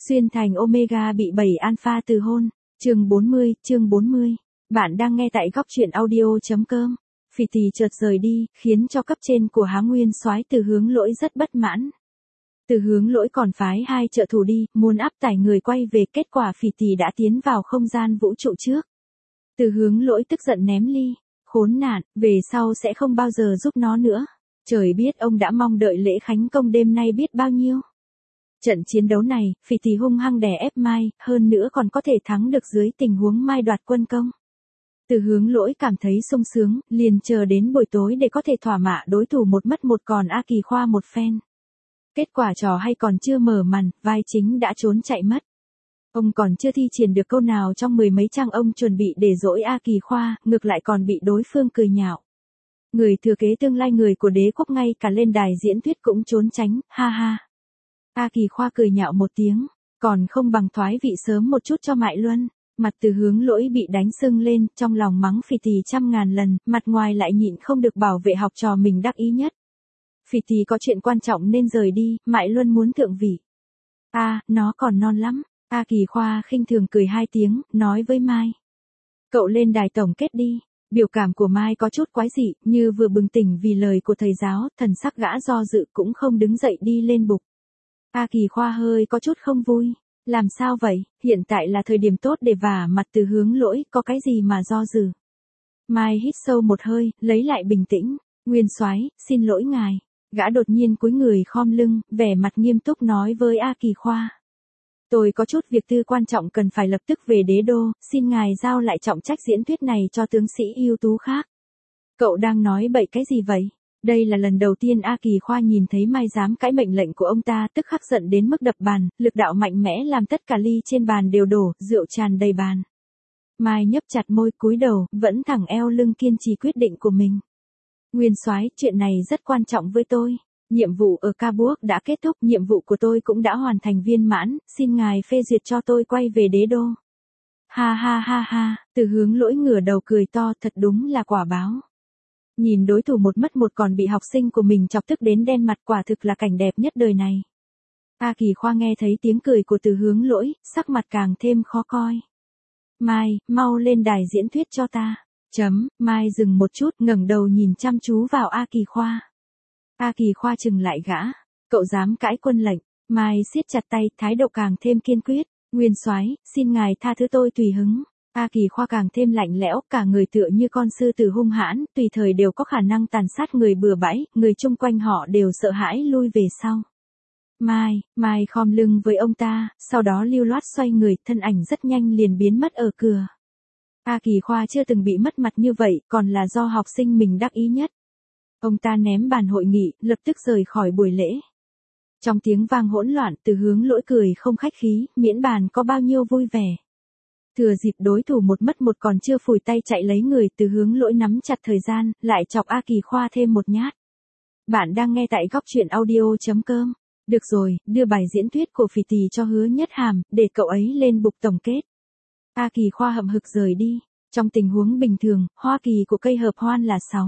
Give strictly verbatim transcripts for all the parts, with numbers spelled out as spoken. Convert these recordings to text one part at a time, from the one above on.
Xuyên thành Omega bị bảy alpha từ hôn, chương bốn mươi, chương bốn mươi. Bạn đang nghe tại góc truyện audio chấm com. Phỉ Tỳ chợt rời đi, khiến cho cấp trên của Há Nguyên Soái Từ Hướng Lỗi rất bất mãn. Từ Hướng Lỗi còn phái hai trợ thủ đi, muốn áp tải người quay về, kết quả Phỉ Tỳ đã tiến vào không gian vũ trụ trước. Từ Hướng Lỗi tức giận ném ly, khốn nạn, về sau sẽ không bao giờ giúp nó nữa. Trời biết ông đã mong đợi lễ khánh công đêm nay biết bao nhiêu. Trận chiến đấu này, Phỉ Tỳ hung hăng đè ép Mai, hơn nữa còn có thể thắng được dưới tình huống Mai đoạt quân công. Từ Hướng Lỗi cảm thấy sung sướng, liền chờ đến buổi tối để có thể thỏa mã đối thủ một mất một còn A Kỳ Khoa một phen. Kết quả trò hay còn chưa mở màn, vai chính đã trốn chạy mất. Ông còn chưa thi triển được câu nào trong mười mấy trang ông chuẩn bị để dỗi A Kỳ Khoa, ngược lại còn bị đối phương cười nhạo. Người thừa kế tương lai người của đế quốc ngay cả lên đài diễn thuyết cũng trốn tránh, ha ha. A Kỳ Khoa cười nhạo một tiếng, còn không bằng thoái vị sớm một chút cho Mại Luân. Mặt Từ Hướng Lỗi bị đánh sưng lên, trong lòng mắng Phỉ Tỳ trăm ngàn lần, mặt ngoài lại nhịn không được bảo vệ học trò mình đắc ý nhất. Phỉ Tỳ có chuyện quan trọng nên rời đi, Mại Luân muốn thượng vị. A, à, nó còn non lắm. A Kỳ Khoa khinh thường cười hai tiếng, nói với Mai. Cậu lên đài tổng kết đi. Biểu cảm của Mai có chút quái dị, như vừa bừng tỉnh vì lời của thầy giáo, thần sắc gã do dự cũng không đứng dậy đi lên bục. A Kỳ Khoa hơi có chút không vui. Làm sao vậy, hiện tại là thời điểm tốt để vả mặt Từ Hướng Lỗi, có cái gì mà do dự. Mai hít sâu một hơi, lấy lại bình tĩnh. Nguyên Soái, xin lỗi ngài. Gã đột nhiên cúi người khom lưng, vẻ mặt nghiêm túc nói với A Kỳ Khoa. Tôi có chút việc tư quan trọng cần phải lập tức về đế đô, xin ngài giao lại trọng trách diễn thuyết này cho tướng sĩ ưu tú khác. Cậu đang nói bậy cái gì vậy? Đây là lần đầu tiên A Kỳ Khoa nhìn thấy Mai dám cãi mệnh lệnh của ông ta, tức khắc giận đến mức đập bàn, lực đạo mạnh mẽ làm tất cả ly trên bàn đều đổ, rượu tràn đầy bàn. Mai nhấp chặt môi cúi đầu, vẫn thẳng eo lưng kiên trì quyết định của mình. Nguyên Soái, chuyện này rất quan trọng với tôi. Nhiệm vụ ở Cabourg đã kết thúc, nhiệm vụ của tôi cũng đã hoàn thành viên mãn, xin ngài phê duyệt cho tôi quay về đế đô. Ha ha ha ha, Từ Hướng Lỗi ngửa đầu cười to, thật đúng là quả báo. Nhìn đối thủ một mất một còn bị học sinh của mình chọc tức đến đen mặt, quả thực là cảnh đẹp nhất đời này. A Kỳ Khoa nghe thấy tiếng cười của Từ Hướng Lỗi, sắc mặt càng thêm khó coi. Mai, mau lên đài diễn thuyết cho ta. Chấm, Mai dừng một chút, ngẩng đầu nhìn chăm chú vào A Kỳ Khoa. A Kỳ Khoa chừng lại gã, cậu dám cãi quân lệnh. Mai siết chặt tay, thái độ càng thêm kiên quyết. Nguyên Soái, xin ngài tha thứ tôi tùy hứng. A Kỳ Khoa càng thêm lạnh lẽo, cả người tựa như con sư tử hung hãn, tùy thời đều có khả năng tàn sát người bừa bãi, người chung quanh họ đều sợ hãi lui về sau. Mai, Mai khom lưng với ông ta, sau đó lưu loát xoay người, thân ảnh rất nhanh liền biến mất ở cửa. A Kỳ Khoa chưa từng bị mất mặt như vậy, còn là do học sinh mình đắc ý nhất. Ông ta ném bàn hội nghị, lập tức rời khỏi buổi lễ. Trong tiếng vang hỗn loạn, Từ Hướng Lỗi cười không khách khí, miễn bàn có bao nhiêu vui vẻ. Thừa dịp đối thủ một mất một còn chưa phủi tay chạy lấy người, Từ Hướng Lỗi nắm chặt thời gian, lại chọc A Kỳ Khoa thêm một nhát. Bạn đang nghe tại góc truyện audio chấm com. Được rồi, đưa bài diễn thuyết của Phỉ Tỳ cho Hứa Nhất Hàm, để cậu ấy lên bục tổng kết. A Kỳ Khoa hậm hực rời đi. Trong tình huống bình thường, hoa kỳ của cây hợp hoan là sáu,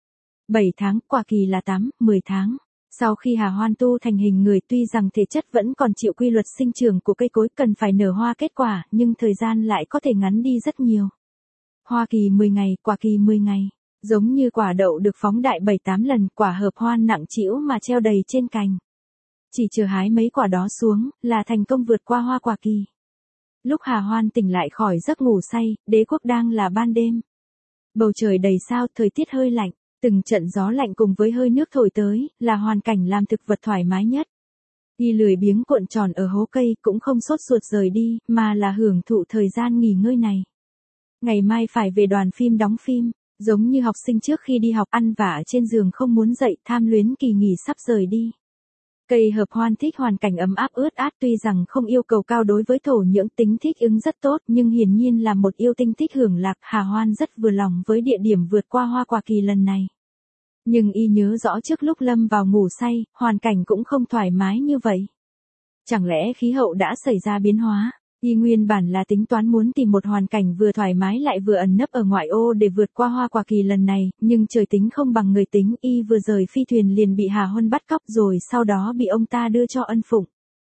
bảy tháng, quả kỳ là tám, mười tháng. Sau khi hà hoan tu thành hình người, tuy rằng thể chất vẫn còn chịu quy luật sinh trưởng của cây cối cần phải nở hoa kết quả, nhưng thời gian lại có thể ngắn đi rất nhiều. Hoa kỳ mười ngày, quả kỳ mười ngày. Giống như quả đậu được phóng đại bảy tám lần, quả hợp hoan nặng trĩu mà treo đầy trên cành. Chỉ chờ hái mấy quả đó xuống, là thành công vượt qua hoa quả kỳ. Lúc Hà Hoan tỉnh lại khỏi giấc ngủ say, đế quốc đang là ban đêm. Bầu trời đầy sao, thời tiết hơi lạnh. Từng trận gió lạnh cùng với hơi nước thổi tới, là hoàn cảnh làm thực vật thoải mái nhất. Y lười biếng cuộn tròn ở hố cây, cũng không sốt ruột rời đi, mà là hưởng thụ thời gian nghỉ ngơi này. Ngày mai phải về đoàn phim đóng phim, giống như học sinh trước khi đi học, ăn vả trên giường không muốn dậy, tham luyến kỳ nghỉ sắp rời đi. Cây hợp hoan thích hoàn cảnh ấm áp ướt át, tuy rằng không yêu cầu cao đối với thổ nhưỡng, tính thích ứng rất tốt, nhưng hiển nhiên là một yêu tinh thích hưởng lạc. Hà Hoan rất vừa lòng với địa điểm vượt qua hoa quả kỳ lần này. Nhưng y nhớ rõ trước lúc lâm vào ngủ say, hoàn cảnh cũng không thoải mái như vậy. Chẳng lẽ khí hậu đã xảy ra biến hóa? Y nguyên bản là tính toán muốn tìm một hoàn cảnh vừa thoải mái lại vừa ẩn nấp ở ngoại ô để vượt qua hoa quả kỳ lần này, nhưng trời tính không bằng người tính, y vừa rời phi thuyền liền bị Hà Huân bắt cóc rồi sau đó bị ông ta đưa cho Ân Phụng.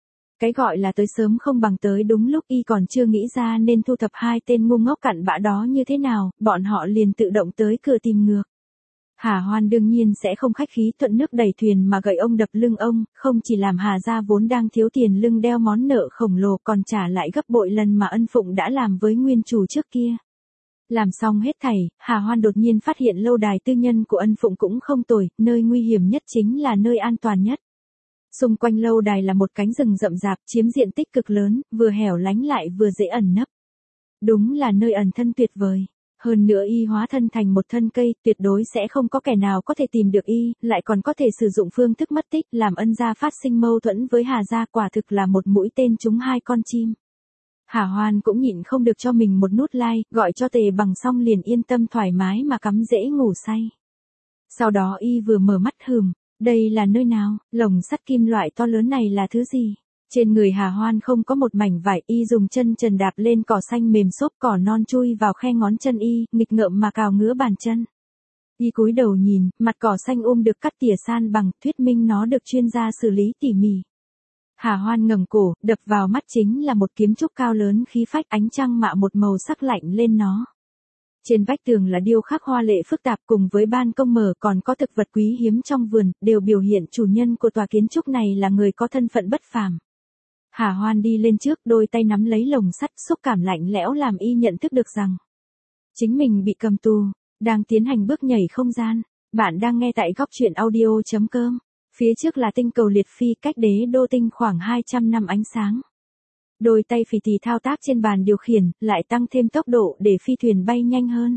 Cái gọi là tới sớm không bằng tới đúng lúc, y còn chưa nghĩ ra nên thu thập hai tên ngu ngốc cặn bã đó như thế nào, bọn họ liền tự động tới cửa tìm ngược. Hà Hoan đương nhiên sẽ không khách khí, thuận nước đẩy thuyền mà gậy ông đập lưng ông, không chỉ làm Hà gia vốn đang thiếu tiền lưng đeo món nợ khổng lồ, còn trả lại gấp bội lần mà Ân Phụng đã làm với nguyên chủ trước kia. Làm xong hết thảy, Hà Hoan đột nhiên phát hiện lâu đài tư nhân của Ân Phụng cũng không tồi, nơi nguy hiểm nhất chính là nơi an toàn nhất. Xung quanh lâu đài là một cánh rừng rậm rạp, chiếm diện tích cực lớn, vừa hẻo lánh lại vừa dễ ẩn nấp. Đúng là nơi ẩn thân tuyệt vời. Hơn nữa y hóa thân thành một thân cây, tuyệt đối sẽ không có kẻ nào có thể tìm được y, lại còn có thể sử dụng phương thức mất tích làm Ân gia phát sinh mâu thuẫn với Hà gia, quả thực là một mũi tên trúng hai con chim. Hà Hoan cũng nhịn không được cho mình một nút like, gọi cho Tề Bằng xong liền yên tâm thoải mái mà cắm rễ ngủ say. Sau đó y vừa mở mắt hừm, đây là nơi nào, lồng sắt kim loại to lớn này là thứ gì? Trên người Hà Hoan không có một mảnh vải, y dùng chân trần đạp lên cỏ xanh mềm xốp, cỏ non chui vào khe ngón chân y, nghịch ngợm mà cào ngứa bàn chân. Y cúi đầu nhìn, mặt cỏ xanh um được cắt tỉa san bằng, thuyết minh nó được chuyên gia xử lý tỉ mỉ. Hà Hoan ngẩng cổ, đập vào mắt chính là một kiếm trúc cao lớn khí phách, ánh trăng mạ một màu sắc lạnh lên nó. Trên vách tường là điêu khắc hoa lệ phức tạp, cùng với ban công mở còn có thực vật quý hiếm trong vườn, đều biểu hiện chủ nhân của tòa kiến trúc này là người có thân phận bất phàm. Hà Hoan đi lên trước, đôi tay nắm lấy lồng sắt, xúc cảm lạnh lẽo làm y nhận thức được rằng chính mình bị cầm tù, đang tiến hành bước nhảy không gian. Bạn đang nghe tại góc truyện audio chấm com. Phía trước là tinh cầu liệt phi, cách đế đô tinh khoảng hai trăm năm ánh sáng. Đôi tay Phì Tì thao tác trên bàn điều khiển, lại tăng thêm tốc độ để phi thuyền bay nhanh hơn.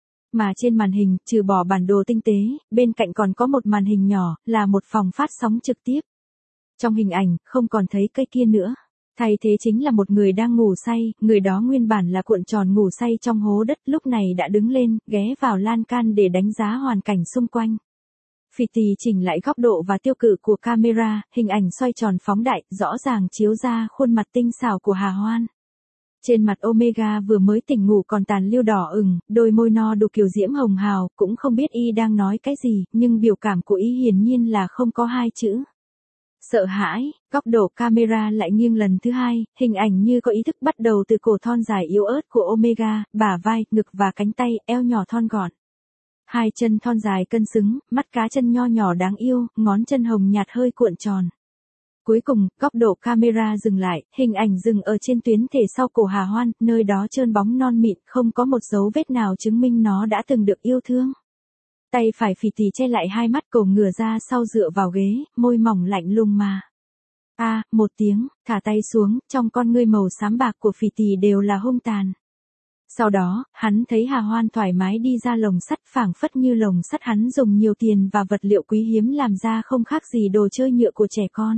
Mà trên màn hình, trừ bỏ bản đồ tinh tế, bên cạnh còn có một màn hình nhỏ, là một phòng phát sóng trực tiếp. Trong hình ảnh, không còn thấy cây kia nữa. Thay thế chính là một người đang ngủ say, người đó nguyên bản là cuộn tròn ngủ say trong hố đất, lúc này đã đứng lên, ghé vào lan can để đánh giá hoàn cảnh xung quanh. Phì Tì chỉnh lại góc độ và tiêu cự của camera, hình ảnh xoay tròn phóng đại, rõ ràng chiếu ra khuôn mặt tinh xảo của Hà Hoan. Trên mặt Omega vừa mới tỉnh ngủ còn tàn lưu đỏ ửng, đôi môi no đủ kiểu diễm hồng hào, cũng không biết y đang nói cái gì, nhưng biểu cảm của y hiển nhiên là không có hai chữ. Sợ hãi, góc độ camera lại nghiêng lần thứ hai, hình ảnh như có ý thức bắt đầu từ cổ thon dài yếu ớt của Omega, bả vai, ngực và cánh tay, eo nhỏ thon gọn. Hai chân thon dài cân xứng, mắt cá chân nho nhỏ đáng yêu, ngón chân hồng nhạt hơi cuộn tròn. Cuối cùng, góc độ camera dừng lại, hình ảnh dừng ở trên tuyến thể sau cổ Hà Hoan, nơi đó trơn bóng non mịn, không có một dấu vết nào chứng minh nó đã từng được yêu thương. Tay phải Phì Tì che lại hai mắt, cổ ngửa ra sau dựa vào ghế, môi mỏng lạnh lùng mà. A, à, một tiếng, thả tay xuống, trong con ngươi màu xám bạc của Phì Tì đều là hung tàn. Sau đó, hắn thấy Hà Hoan thoải mái đi ra lồng sắt, phảng phất như lồng sắt hắn dùng nhiều tiền và vật liệu quý hiếm làm ra không khác gì đồ chơi nhựa của trẻ con.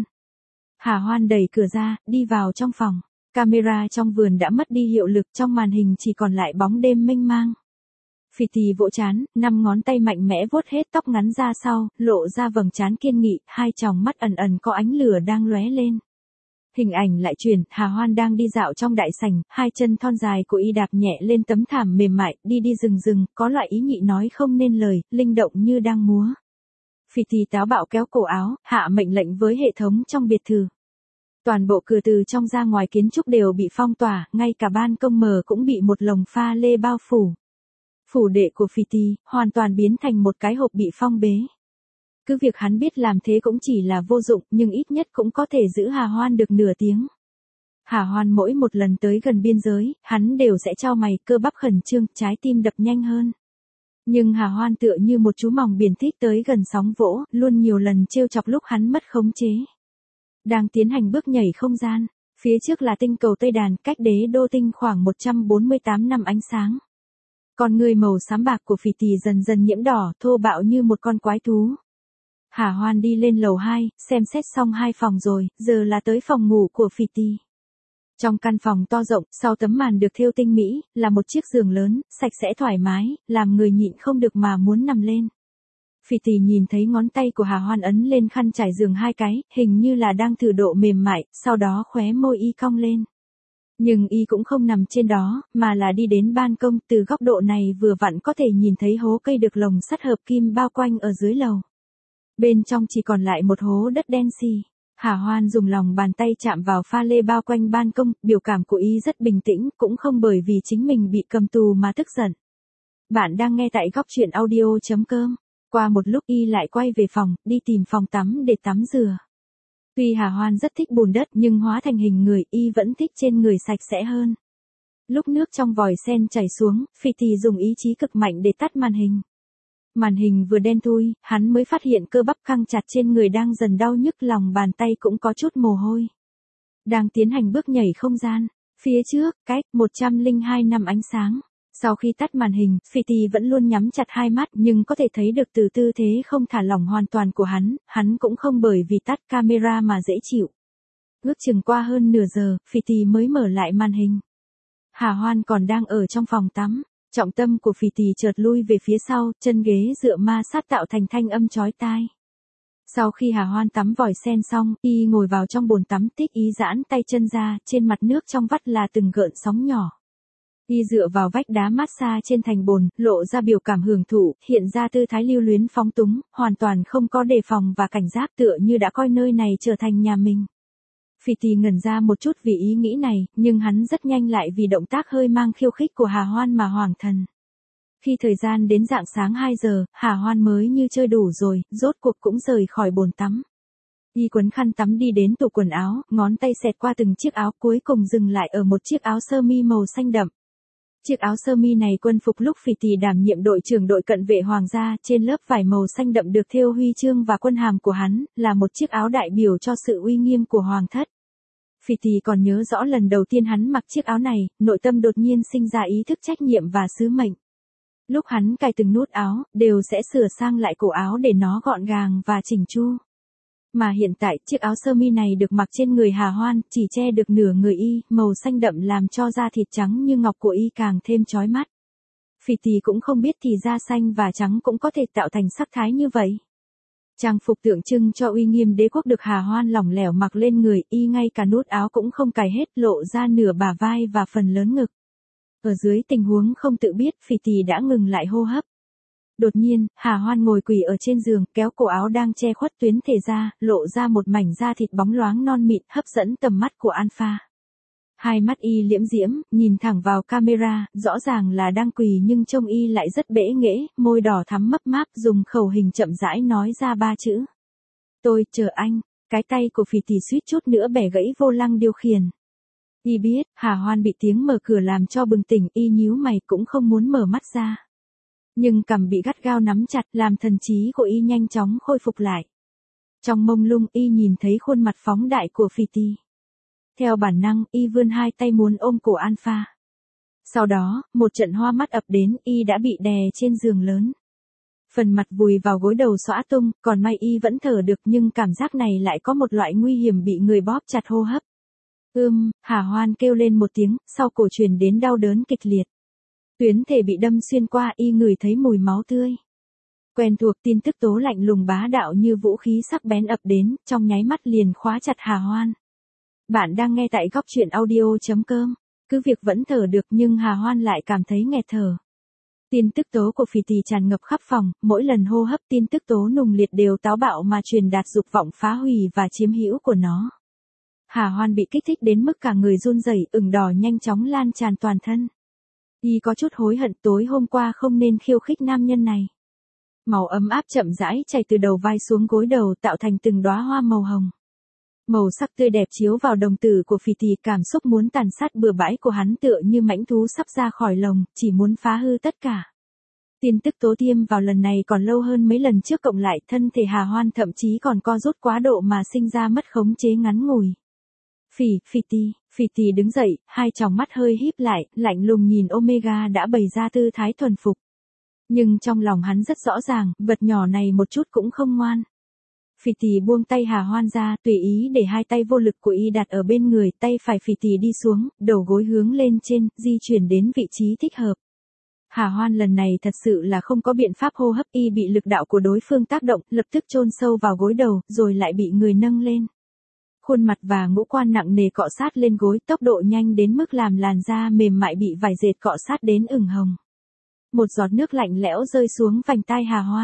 Hà Hoan đẩy cửa ra, đi vào trong phòng. Camera trong vườn đã mất đi hiệu lực, trong màn hình chỉ còn lại bóng đêm mênh mang. Phì Tì vỗ trán, năm ngón tay mạnh mẽ vuốt hết tóc ngắn ra sau, lộ ra vầng trán kiên nghị, hai tròng mắt ẩn ẩn có ánh lửa đang lóe lên. Hình ảnh lại chuyển, Hà Hoan đang đi dạo trong đại sảnh, hai chân thon dài của y đạp nhẹ lên tấm thảm mềm mại, đi đi rừng rừng, có loại ý nhị nói không nên lời, linh động như đang múa. Phì Tì táo bạo kéo cổ áo, hạ mệnh lệnh với hệ thống trong biệt thự. Toàn bộ cửa từ trong ra ngoài kiến trúc đều bị phong tỏa, ngay cả ban công mở cũng bị một lồng pha lê bao phủ. Phủ đệ của Phì Tì hoàn toàn biến thành một cái hộp bị phong bế. Cứ việc hắn biết làm thế cũng chỉ là vô dụng, nhưng ít nhất cũng có thể giữ Hà Hoan được nửa tiếng. Hà Hoan mỗi một lần tới gần biên giới, hắn đều sẽ chau mày, cơ bắp khẩn trương, trái tim đập nhanh hơn. Nhưng Hà Hoan tựa như một chú mòng biển thích tới gần sóng vỗ, luôn nhiều lần trêu chọc lúc hắn mất khống chế. Đang tiến hành bước nhảy không gian, phía trước là tinh cầu Tây Đàn, cách đế đô tinh khoảng một trăm bốn mươi tám năm ánh sáng. Con người màu xám bạc của Phì Tì dần dần nhiễm đỏ, thô bạo như một con quái thú. Hà Hoan đi lên lầu hai, xem xét xong hai phòng rồi, giờ là tới phòng ngủ của Phì Tì. Trong căn phòng to rộng, sau tấm màn được thêu tinh mỹ, là một chiếc giường lớn, sạch sẽ thoải mái, làm người nhịn không được mà muốn nằm lên. Phì Tì nhìn thấy ngón tay của Hà Hoan ấn lên khăn trải giường hai cái, hình như là đang thử độ mềm mại, sau đó khóe môi y cong lên. Nhưng y cũng không nằm trên đó, mà là đi đến ban công, từ góc độ này vừa vặn có thể nhìn thấy hố cây được lồng sắt hợp kim bao quanh ở dưới lầu. Bên trong chỉ còn lại một hố đất đen xì. Hà Hoan dùng lòng bàn tay chạm vào pha lê bao quanh ban công, biểu cảm của y rất bình tĩnh, cũng không bởi vì chính mình bị cầm tù mà tức giận. Bạn đang nghe tại góc truyện audio.com. Qua một lúc y lại quay về phòng, đi tìm phòng tắm để tắm rửa. Tuy Hà Hoan rất thích bùn đất nhưng hóa thành hình người, y vẫn thích trên người sạch sẽ hơn. Lúc nước trong vòi sen chảy xuống, Phì Tì dùng ý chí cực mạnh để tắt màn hình. Màn hình vừa đen thui, hắn mới phát hiện cơ bắp căng chặt trên người đang dần đau nhức, lòng bàn tay cũng có chút mồ hôi. Đang tiến hành bước nhảy không gian. Phía trước, cách một trăm lẻ hai năm ánh sáng. Sau khi tắt màn hình, Phì Tì vẫn luôn nhắm chặt hai mắt nhưng có thể thấy được từ tư thế không thả lỏng hoàn toàn của hắn, hắn cũng không bởi vì tắt camera mà dễ chịu. Ước chừng qua hơn nửa giờ, Phì Tì mới mở lại màn hình. Hà Hoan còn đang ở trong phòng tắm. Trọng tâm của Phì Tì chợt lui về phía sau, chân ghế dựa ma sát tạo thành thanh âm chói tai. Sau khi Hà Hoan tắm vòi sen xong, y ngồi vào trong bồn tắm, tích ý giãn tay chân ra, trên mặt nước trong vắt là từng gợn sóng nhỏ. Y dựa vào vách đá mát xa trên thành bồn, lộ ra biểu cảm hưởng thụ, hiện ra tư thái lưu luyến phóng túng, hoàn toàn không có đề phòng và cảnh giác, tựa như đã coi nơi này trở thành nhà mình. Phì Tì ngẩn ra một chút vì ý nghĩ này, nhưng hắn rất nhanh lại vì động tác hơi mang khiêu khích của Hà Hoan mà hoảng thần. Khi thời gian đến rạng sáng hai giờ, Hà Hoan mới như chơi đủ rồi, rốt cuộc cũng rời khỏi bồn tắm. Y quấn khăn tắm đi đến tủ quần áo, ngón tay xẹt qua từng chiếc áo, cuối cùng dừng lại ở một chiếc áo sơ mi màu xanh đậm. Chiếc áo sơ mi này quân phục lúc Phì Tì đảm nhiệm đội trưởng đội cận vệ hoàng gia, trên lớp vải màu xanh đậm được thêu huy chương và quân hàm của hắn, là một chiếc áo đại biểu cho sự uy nghiêm của hoàng thất. Phì Tì còn nhớ rõ lần đầu tiên hắn mặc chiếc áo này, nội tâm đột nhiên sinh ra ý thức trách nhiệm và sứ mệnh. Lúc hắn cài từng nút áo, đều sẽ sửa sang lại cổ áo để nó gọn gàng và chỉnh chu. Mà hiện tại, chiếc áo sơ mi này được mặc trên người Hà Hoan, chỉ che được nửa người y, màu xanh đậm làm cho da thịt trắng như ngọc của y càng thêm chói mắt. Phì Tì cũng không biết thì da xanh và trắng cũng có thể tạo thành sắc thái như vậy. Trang phục tượng trưng cho uy nghiêm đế quốc được Hà Hoan lỏng lẻo mặc lên người, y ngay cả nút áo cũng không cài hết, lộ ra nửa bả vai và phần lớn ngực. Ở dưới tình huống không tự biết, Phì Tì đã ngừng lại hô hấp. Đột nhiên, Hà Hoan ngồi quỳ ở trên giường, kéo cổ áo đang che khuất tuyến thể ra, lộ ra một mảnh da thịt bóng loáng non mịn, hấp dẫn tầm mắt của Alpha. Hai mắt y liễm diễm, nhìn thẳng vào camera, rõ ràng là đang quỳ nhưng trông y lại rất bẽ nghễ, môi đỏ thắm mấp máp, dùng khẩu hình chậm rãi nói ra ba chữ. Tôi chờ anh. Cái tay của Phì Tì suýt chút nữa bẻ gãy vô lăng điều khiển. Y biết, Hà Hoan bị tiếng mở cửa làm cho bừng tỉnh, y nhíu mày cũng không muốn mở mắt ra. Nhưng cằm bị gắt gao nắm chặt, làm thần trí của y nhanh chóng khôi phục lại. Trong mông lung, y nhìn thấy khuôn mặt phóng đại của Phì Tì. Theo bản năng, y vươn hai tay muốn ôm cổ Alpha. Sau đó, một trận hoa mắt ập đến, y đã bị đè trên giường lớn. Phần mặt vùi vào gối đầu xõa tung, còn may y vẫn thở được nhưng cảm giác này lại có một loại nguy hiểm bị người bóp chặt hô hấp. Ưm, Hà Hoan kêu lên một tiếng, sau cổ truyền đến đau đớn kịch liệt. Tuyến thể bị đâm xuyên qua, y ngửi thấy mùi máu tươi. Quen thuộc tin tức tố lạnh lùng bá đạo như vũ khí sắc bén ập đến, trong nháy mắt liền khóa chặt Hà Hoan. Bạn đang nghe tại góc truyện audio.com. Cứ việc vẫn thở được nhưng Hà Hoan lại cảm thấy nghẹt thở. Tin tức tố của Phì Tì tràn ngập khắp phòng, mỗi lần hô hấp tin tức tố nùng liệt đều táo bạo mà truyền đạt dục vọng phá hủy và chiếm hữu của nó. Hà Hoan bị kích thích đến mức cả người run rẩy, ửng đỏ nhanh chóng lan tràn toàn thân. Y có chút hối hận tối hôm qua không nên khiêu khích nam nhân này. Màu ấm áp chậm rãi chảy từ đầu vai xuống gối đầu tạo thành từng đóa hoa màu hồng. Màu sắc tươi đẹp chiếu vào đồng tử của Phì Tì, cảm xúc muốn tàn sát bừa bãi của hắn tựa như mãnh thú sắp ra khỏi lồng, chỉ muốn phá hư tất cả. Tin tức tố tiêm vào lần này còn lâu hơn mấy lần trước cộng lại, thân thể Hà Hoan thậm chí còn co rút quá độ mà sinh ra mất khống chế ngắn ngủi. Phì, Phì Tì, Phì Tì đứng dậy, hai tròng mắt hơi híp lại, lạnh lùng nhìn Omega đã bày ra tư thái thuần phục. Nhưng trong lòng hắn rất rõ ràng, vật nhỏ này một chút cũng không ngoan. Phì Tì buông tay Hà Hoan ra, tùy ý để hai tay vô lực của y đặt ở bên người, tay phải Phì Tì đi xuống, đầu gối hướng lên trên, di chuyển đến vị trí thích hợp. Hà Hoan lần này thật sự là không có biện pháp hô hấp, y bị lực đạo của đối phương tác động, lập tức chôn sâu vào gối đầu, rồi lại bị người nâng lên. Khuôn mặt và ngũ quan nặng nề cọ sát lên gối, tốc độ nhanh đến mức làm làn da mềm mại bị vải dệt cọ sát đến ửng hồng. Một giọt nước lạnh lẽo rơi xuống vành tai Hà Hoan.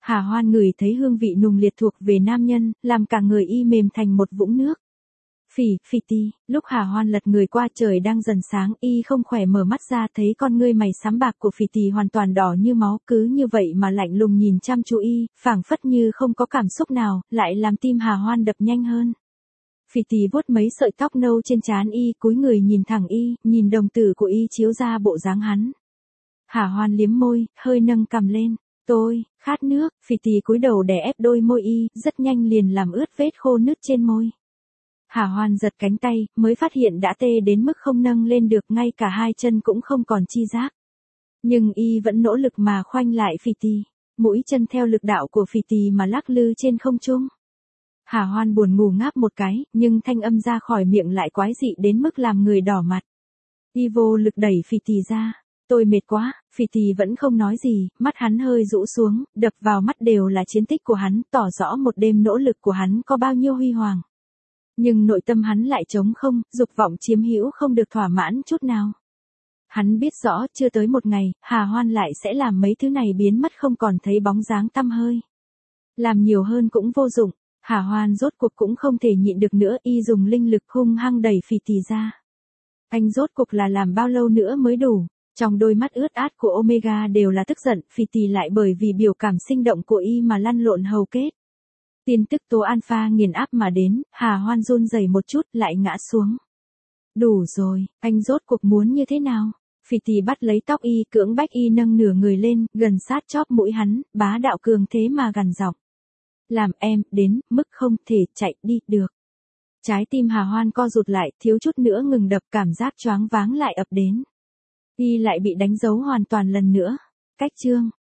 Hà Hoan ngửi thấy hương vị nùng liệt thuộc về nam nhân, làm cả người y mềm thành một vũng nước. Phỉ, phỉ tì, lúc Hà Hoan lật người qua trời đang dần sáng, y không khỏe mở mắt ra thấy con ngươi mày xám bạc của phỉ tì hoàn toàn đỏ như máu, cứ như vậy mà lạnh lùng nhìn chăm chú y, phảng phất như không có cảm xúc nào, lại làm tim Hà Hoan đập nhanh hơn. Phỉ tì vuốt mấy sợi tóc nâu trên trán y, cúi người nhìn thẳng y, nhìn đồng tử của y chiếu ra bộ dáng hắn. Hà Hoan liếm môi, hơi nâng cằm lên. Tôi, khát nước, phỉ tì cúi đầu đè ép đôi môi y, rất nhanh liền làm ướt vết khô nứt trên môi. Hà Hoan giật cánh tay, mới phát hiện đã tê đến mức không nâng lên được, ngay cả hai chân cũng không còn chi giác. Nhưng y vẫn nỗ lực mà khoanh lại phỉ tì, mũi chân theo lực đạo của phỉ tì mà lắc lư trên không trung. Hà Hoan buồn ngủ ngáp một cái, nhưng thanh âm ra khỏi miệng lại quái dị đến mức làm người đỏ mặt. Y vô lực đẩy phỉ tì ra. Tôi mệt quá, phỉ tì vẫn không nói gì, mắt hắn hơi rũ xuống, đập vào mắt đều là chiến tích của hắn, tỏ rõ một đêm nỗ lực của hắn có bao nhiêu huy hoàng. Nhưng nội tâm hắn lại trống không, dục vọng chiếm hữu không được thỏa mãn chút nào. Hắn biết rõ chưa tới một ngày, Hà Hoan lại sẽ làm mấy thứ này biến mất không còn thấy bóng dáng tăm hơi. Làm nhiều hơn cũng vô dụng, Hà Hoan rốt cuộc cũng không thể nhịn được nữa, y dùng linh lực hung hăng đẩy phỉ tì ra. Anh rốt cuộc là làm bao lâu nữa mới đủ? Trong đôi mắt ướt át của Omega đều là tức giận, phỉ tì lại bởi vì biểu cảm sinh động của y mà lăn lộn hầu kết. Tin tức tố alpha nghiền áp mà đến, Hà Hoan run rẩy một chút lại ngã xuống. Đủ rồi, anh rốt cuộc muốn như thế nào? Phỉ tì bắt lấy tóc y, cưỡng bách y nâng nửa người lên, gần sát chóp mũi hắn, bá đạo cường thế mà gằn giọng. Làm em, đến, mức không thể chạy đi được. Trái tim Hà Hoan co rụt lại, thiếu chút nữa ngừng đập, cảm giác choáng váng lại ập đến. Y lại bị đánh dấu hoàn toàn lần nữa. Cách chương